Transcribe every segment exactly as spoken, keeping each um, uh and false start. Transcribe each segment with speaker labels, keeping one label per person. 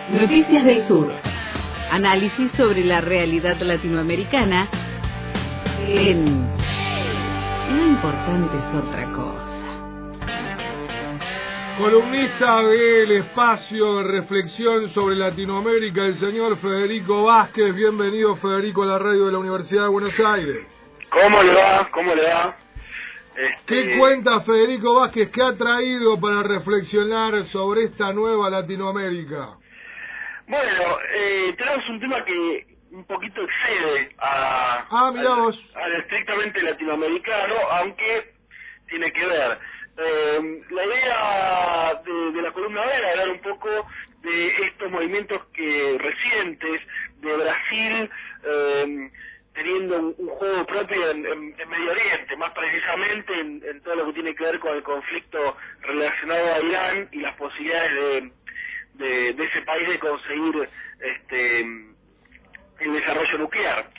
Speaker 1: Noticias del Sur. Análisis sobre la realidad latinoamericana en Lo importante es otra cosa.
Speaker 2: Columnista del espacio de reflexión sobre Latinoamérica, el señor Federico Vázquez. Bienvenido, Federico, a la radio de la Universidad de Buenos Aires.
Speaker 3: ¿Cómo le va? ¿Cómo le va? Este...
Speaker 2: ¿Qué cuenta Federico Vázquez? ¿Qué ha traído para reflexionar sobre esta nueva Latinoamérica?
Speaker 3: Bueno, eh, tenemos un tema que un poquito excede a,
Speaker 2: ah, mirá
Speaker 3: al,
Speaker 2: vos.
Speaker 3: al estrictamente latinoamericano, aunque tiene que ver. Eh, la idea de, de la columna era hablar un poco de estos movimientos que recientes de Brasil, eh, teniendo un, un juego propio en, en, en Medio Oriente, más precisamente en, en todo lo que tiene que ver con el conflicto relacionado a Irán y las posibilidades de, de, de ese país de conseguir este el desarrollo nuclear.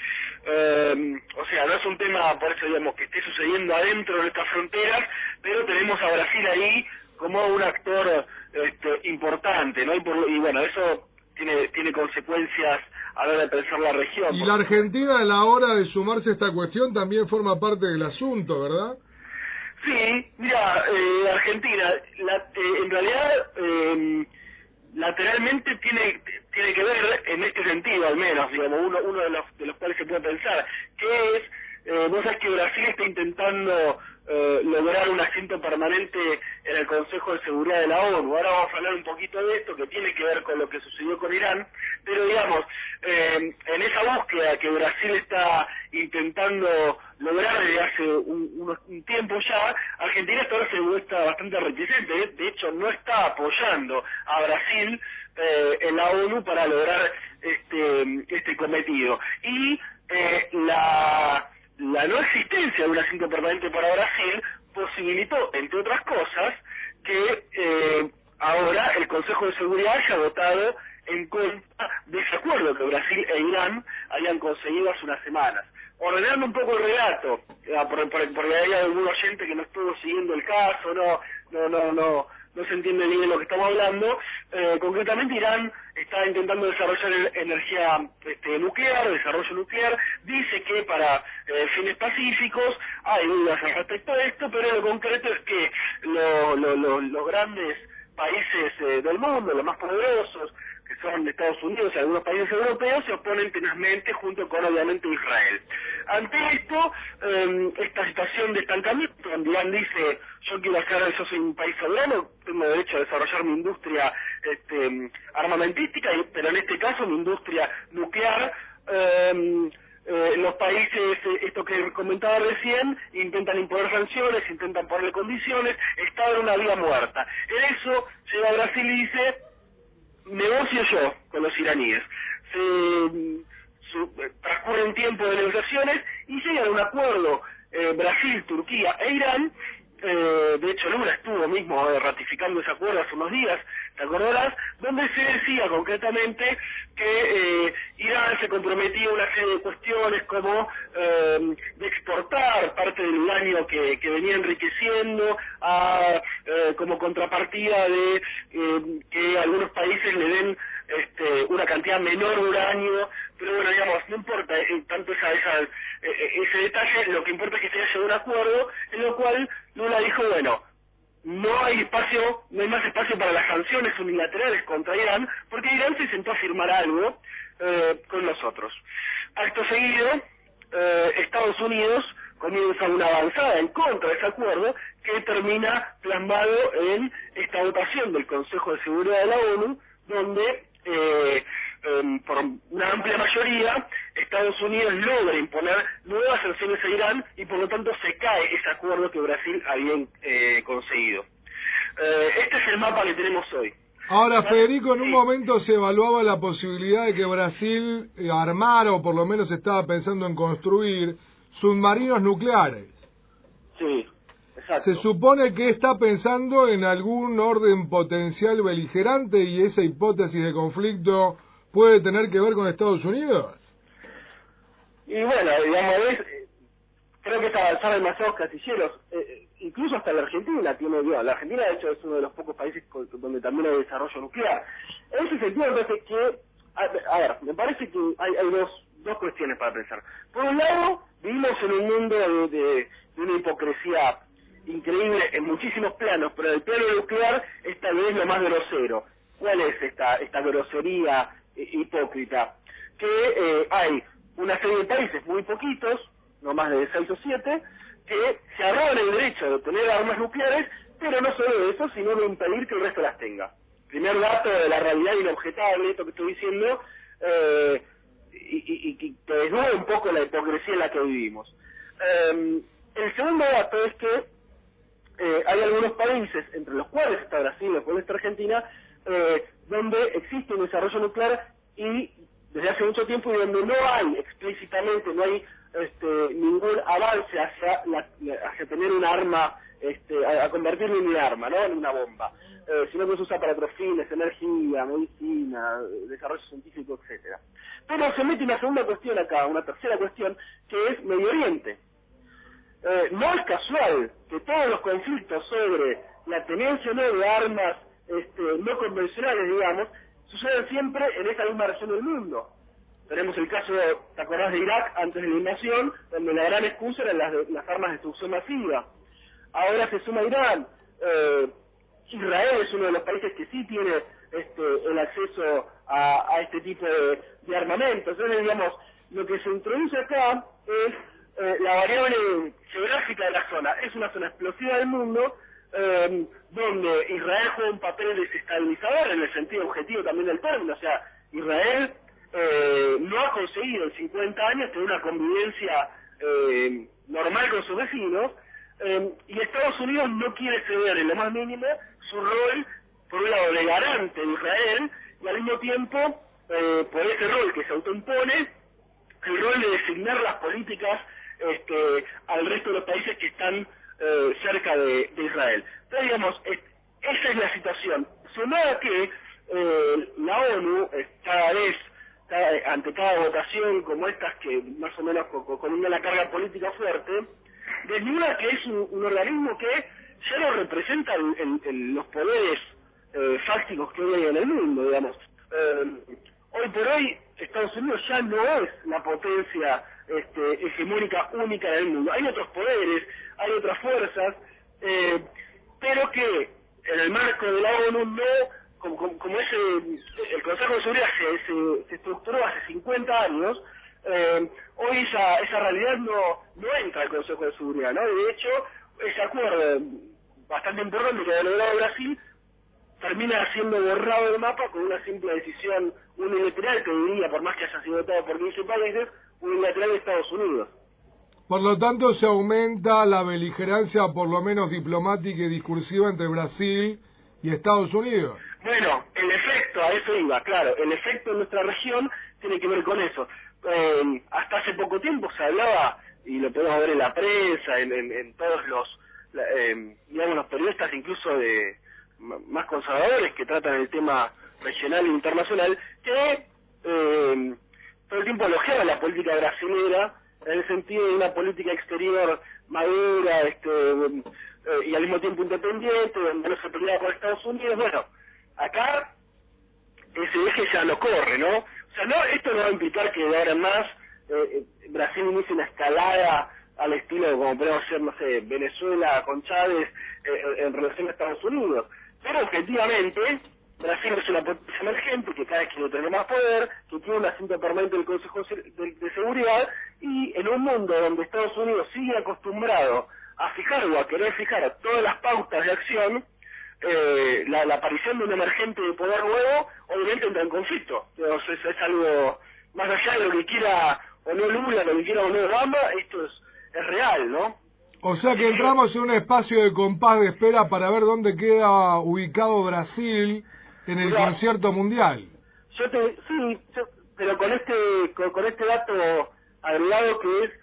Speaker 3: Eh, o sea, no es un tema, por eso digamos, que esté sucediendo adentro de nuestras fronteras, pero tenemos a Brasil ahí como un actor este, importante, ¿no? Y, por, y bueno, eso tiene tiene consecuencias a la hora de pensar la región.
Speaker 2: Y la Argentina, a la hora de sumarse a esta cuestión, también forma parte del asunto, ¿verdad?
Speaker 3: Sí, mira, eh, Argentina, la, eh, en realidad, eh, lateralmente tiene tiene que ver en este sentido, al menos, digamos, uno uno de los de los cuales se puede pensar, que es, eh, vos sabés que Brasil está intentando eh, lograr un asiento permanente en el Consejo de Seguridad de la ONU. Ahora vamos a hablar un poquito de esto, que tiene que ver con lo que sucedió con Irán, pero digamos, eh, en esa búsqueda que Brasil está intentando lograr desde hace un, un, un tiempo ya, Argentina hasta ahora se muestra bastante reticente. De, de hecho, no está apoyando a Brasil eh, en la ONU para lograr este este cometido. Y eh, la, la no existencia de un asiento permanente para Brasil posibilitó, entre otras cosas, que eh, ahora el Consejo de Seguridad haya votado en contra de ese acuerdo que Brasil e Irán habían conseguido hace unas semanas. Ordenando un poco el relato, por, por, porque hay algún oyente que no estuvo siguiendo el caso, no no no no no se entiende bien de lo que estamos hablando. Eh, concretamente, Irán está intentando desarrollar energía este, nuclear, desarrollo nuclear. Dice que para eh, fines pacíficos hay dudas al respecto de esto, pero lo concreto es que lo, lo, lo, los grandes países eh, del mundo, los más poderosos, que son de Estados Unidos y algunos países europeos, se oponen tenazmente junto con, obviamente, Israel. Ante esto, eh, esta situación de estancamiento, donde Irán dice, yo quiero hacer, yo soy un país soberano, tengo derecho a desarrollar mi industria este, armamentística, pero en este caso mi industria nuclear, eh, eh, los países, eh, esto que comentaba recién, intentan imponer sanciones, intentan ponerle condiciones, está en una vía muerta. En eso llega Brasil y dice, negocio yo con los iraníes. Se, su, transcurre un tiempo de negociaciones y llegan a un acuerdo eh, Brasil, Turquía e Irán. Eh, de hecho, Lula estuvo mismo eh, ratificando ese acuerdo hace unos días, te acordarás, donde se decía concretamente que eh, Irán se comprometía a una serie de cuestiones como eh, de exportar parte del uranio que, que venía enriqueciendo a, eh, como contrapartida de eh, que algunos países le den este, una cantidad menor de uranio, pero bueno, digamos, no importa eh, tanto esa, esa, eh, ese detalle, lo que importa es que se haya llegado a un acuerdo en lo cual Lula dijo, bueno, no hay espacio, no hay más espacio para las sanciones unilaterales contra Irán, porque Irán se sentó a firmar algo eh, con nosotros. Acto seguido, eh, Estados Unidos comienza una avanzada en contra de ese acuerdo que termina plasmado en esta votación del Consejo de Seguridad de la ONU, donde eh, eh, por una amplia mayoría Estados Unidos logra imponer nuevas sanciones a Irán y por lo tanto se cae ese acuerdo que Brasil había eh, conseguido. Eh, este es el mapa que tenemos hoy.
Speaker 2: Ahora, Federico, en un momento se evaluaba la posibilidad de que Brasil armara, o por lo menos estaba pensando en construir, submarinos nucleares.
Speaker 3: Sí, exacto.
Speaker 2: Se supone que está pensando en algún orden potencial beligerante y esa hipótesis de conflicto puede tener que ver con Estados Unidos.
Speaker 3: Y bueno, digamos, es, creo que es avanzar demasiados casilleros, eh, incluso hasta la Argentina tiene, digo, la Argentina de hecho es uno de los pocos países con, donde también hay desarrollo nuclear. En ese sentido me parece que, a, a ver, me parece que hay, hay dos, dos cuestiones para pensar. Por un lado, vivimos en un mundo de, de, de una hipocresía increíble en muchísimos planos, pero el plano nuclear es tal vez lo más grosero. ¿Cuál es esta, esta grosería eh, hipócrita? Que eh, hay una serie de países, muy poquitos, no más de seis o siete, que se arrogan el derecho de tener armas nucleares, pero no solo de eso, sino de impedir que el resto las tenga. Primer dato de la realidad inobjetable, esto que estoy diciendo, eh, y, y, y que desnuda un poco la hipocresía en la que vivimos. Eh, el segundo dato es que eh, hay algunos países, entre los cuales está Brasil, los cuales está Argentina, eh, donde existe un desarrollo nuclear y desde hace mucho tiempo, y donde no hay explícitamente, no hay este, ningún avance hacia, la, hacia tener un arma, este, a, a convertirlo en un arma, ¿no? En una bomba, eh, sino que se usa para otros fines, energía, medicina, desarrollo científico, etcétera. Pero se mete una segunda cuestión acá, una tercera cuestión, que es Medio Oriente. Eh, no es casual que todos los conflictos sobre la tenencia o no de armas este, no convencionales, digamos, suceden siempre en esa misma región del mundo. Tenemos el caso, de, ¿te acordás de Irak antes de la invasión? Donde la gran excusa eran las, las armas de destrucción masiva. Ahora se suma Irán. Eh, Israel es uno de los países que sí tiene este, el acceso a, a este tipo de, de armamento. Entonces, digamos, lo que se introduce acá es eh, la variable geográfica de la zona. Es una zona explosiva del mundo, eh, donde Israel juega un papel desestabilizador en el sentido objetivo también del término. O sea, Israel eh, no ha conseguido en cincuenta años tener una convivencia eh, normal con sus vecinos, eh, y Estados Unidos no quiere ceder en lo más mínimo su rol, por un lado, de garante de Israel, y al mismo tiempo, eh, por ese rol que se autoimpone, el rol de designar las políticas este, al resto de los países que están eh, cerca de, de Israel. Entonces, digamos, es, esa es la situación. Sumado a que eh, la ONU eh, cada vez, cada, ante cada votación como estas, que más o menos con, con una carga política fuerte, desnuda que es un, un organismo que ya no representa el, el, el, los poderes eh, fácticos que hoy hay en el mundo, digamos. Eh, hoy por hoy Estados Unidos ya no es la potencia este, hegemónica única del mundo. Hay otros poderes, hay otras fuerzas, eh, pero que en el marco de la ONU no, como, como, como ese, el Consejo de Seguridad se, se, se estructuró hace cincuenta años, eh, hoy esa, esa realidad no, no entra al Consejo de Seguridad, ¿no? De hecho, ese acuerdo bastante importante que ha logrado Brasil termina siendo borrado del mapa con una simple decisión unilateral, que diría, por más que haya sido votado por quince países, unilateral de Estados Unidos.
Speaker 2: Por lo tanto, se aumenta la beligerancia, por lo menos diplomática y discursiva, entre Brasil y Estados Unidos.
Speaker 3: Bueno, el efecto, a eso iba, claro, el efecto en nuestra región tiene que ver con eso. Eh, hasta hace poco tiempo se hablaba, y lo podemos ver en la prensa, en, en, en todos los, eh, digamos, los periodistas incluso de más conservadores que tratan el tema regional e internacional, que eh, todo el tiempo elogiaban la política brasilera en el sentido de una política exterior madura, este, eh, y al mismo tiempo independiente, donde no se peleaba por Estados Unidos. Bueno, acá ese eje ya no corre, ¿no? O sea, no, esto no va a implicar que de ahora en más eh, Brasil inicie una escalada al estilo como podemos ser, no sé, Venezuela con Chávez eh, en relación a Estados Unidos. Pero objetivamente, Brasil es una potencia emergente que cada vez quiere tener más poder, que tiene un asiento permanente del Consejo de, de Seguridad, y en un mundo donde Estados Unidos sigue acostumbrado a fijar o a querer fijar todas las pautas de acción, eh, la, la aparición de un emergente de poder nuevo obviamente entra en conflicto. Entonces, es, es algo más allá de lo que quiera o no Lula, lo que quiera o no Obama, esto es, es real, ¿no?
Speaker 2: O sea que entramos en un espacio de compás de espera para ver dónde queda ubicado Brasil en el Mira, concierto mundial.
Speaker 3: Yo te, sí, yo, pero con este con, con este dato agregado que es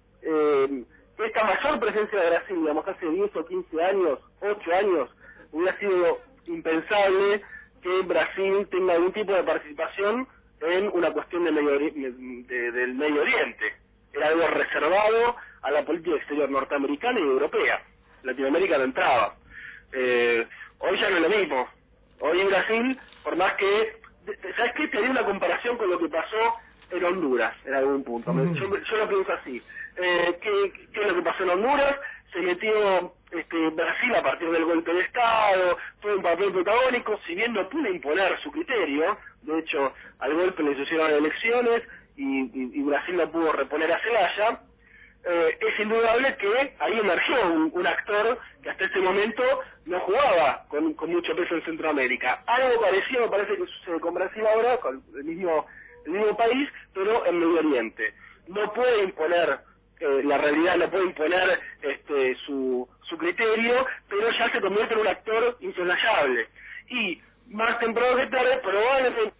Speaker 3: eh, esta mayor presencia de Brasil, digamos, hace diez o quince años, ocho años, hubiera sido impensable que Brasil tenga algún tipo de participación en una cuestión de medio, de, de, del Medio Oriente. Era algo reservado a la política exterior norteamericana y europea. Latinoamérica no entraba. Eh, hoy ya no es lo mismo. Hoy en Brasil, por más que... ¿Sabes qué? Te haría una comparación con lo que pasó en Honduras, en algún punto. Mm. Yo, yo lo pienso así. Eh, ¿qué, ¿Qué es lo que pasó en Honduras? Se metió este, Brasil a partir del golpe de Estado, fue un papel protagónico, si bien no pudo imponer su criterio. De hecho, al golpe le sucedieron elecciones y, y, y Brasil no pudo reponer a Zelaya. Eh, es indudable que ahí emergió un, un actor que hasta este momento no jugaba con, con mucho peso en Centroamérica. Algo parecido me parece que sucede con Brasil ahora, con el mismo, el mismo país, pero en Medio Oriente. No puede imponer eh, la realidad, no puede imponer este, su, su criterio, pero ya se convierte en un actor insoslayable. Y más temprano que tarde probablemente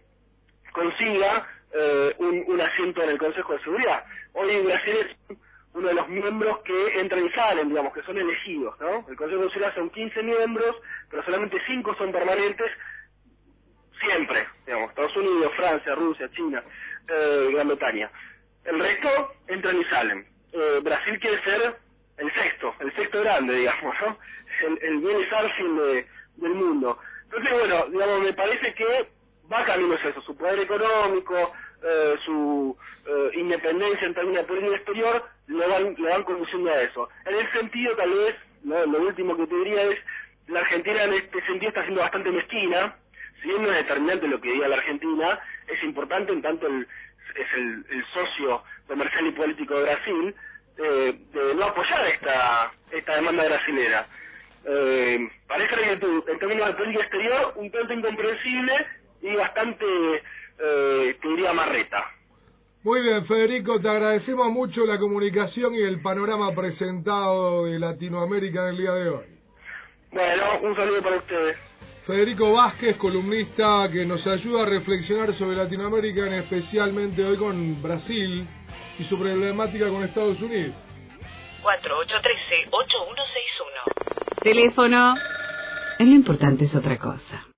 Speaker 3: consiga eh, un, un asiento en el Consejo de Seguridad. Hoy Brasil es uno de los miembros que entran y salen, digamos, que son elegidos, ¿no? El Consejo de Seguridad son quince miembros, pero solamente cinco son permanentes, siempre, digamos, Estados Unidos, Francia, Rusia, China, eh, Gran Bretaña. El resto entran y salen. Eh, Brasil quiere ser el sexto, el sexto grande, digamos, ¿no? El, el Billy Sarfield de, del mundo. Entonces, bueno, digamos, me parece que va camino hacia eso, su poder económico, eh, su eh, independencia en términos de política exterior, lo van, lo van conduciendo a eso. En ese sentido, tal vez, ¿no? Lo último que te diría es, la Argentina en este sentido está siendo bastante mezquina. Si bien no es determinante lo que diga la Argentina, es importante en tanto el, es el, el socio comercial y político de Brasil, eh, de no apoyar esta, esta demanda brasilera. Eh, parece que en términos de política exterior, un tanto incomprensible y bastante, eh, te diría, marreta.
Speaker 2: Muy bien, Federico, te agradecemos mucho la comunicación y el panorama presentado de Latinoamérica en el día de hoy.
Speaker 3: Bueno, un saludo para ustedes.
Speaker 2: Federico Vázquez, columnista que nos ayuda a reflexionar sobre Latinoamérica, en especialmente hoy con Brasil y su problemática con Estados Unidos.
Speaker 1: cuatro ocho uno tres, ocho uno seis uno. Teléfono. Lo importante es otra cosa.